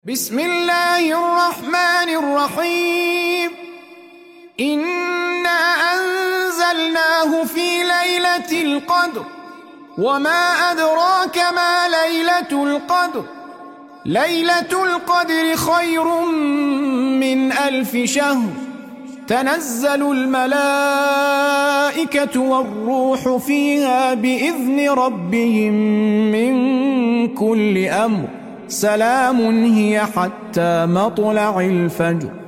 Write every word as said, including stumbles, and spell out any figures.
بسم الله الرحمن الرحيم. إنا أنزلناه في ليلة القدر وما أدراك ما ليلة القدر ليلة القدر خير من ألف شهر. تنزل الملائكة والروح فيها بإذن ربهم من كل أمر. سلام هي حتى مطلع الفجر.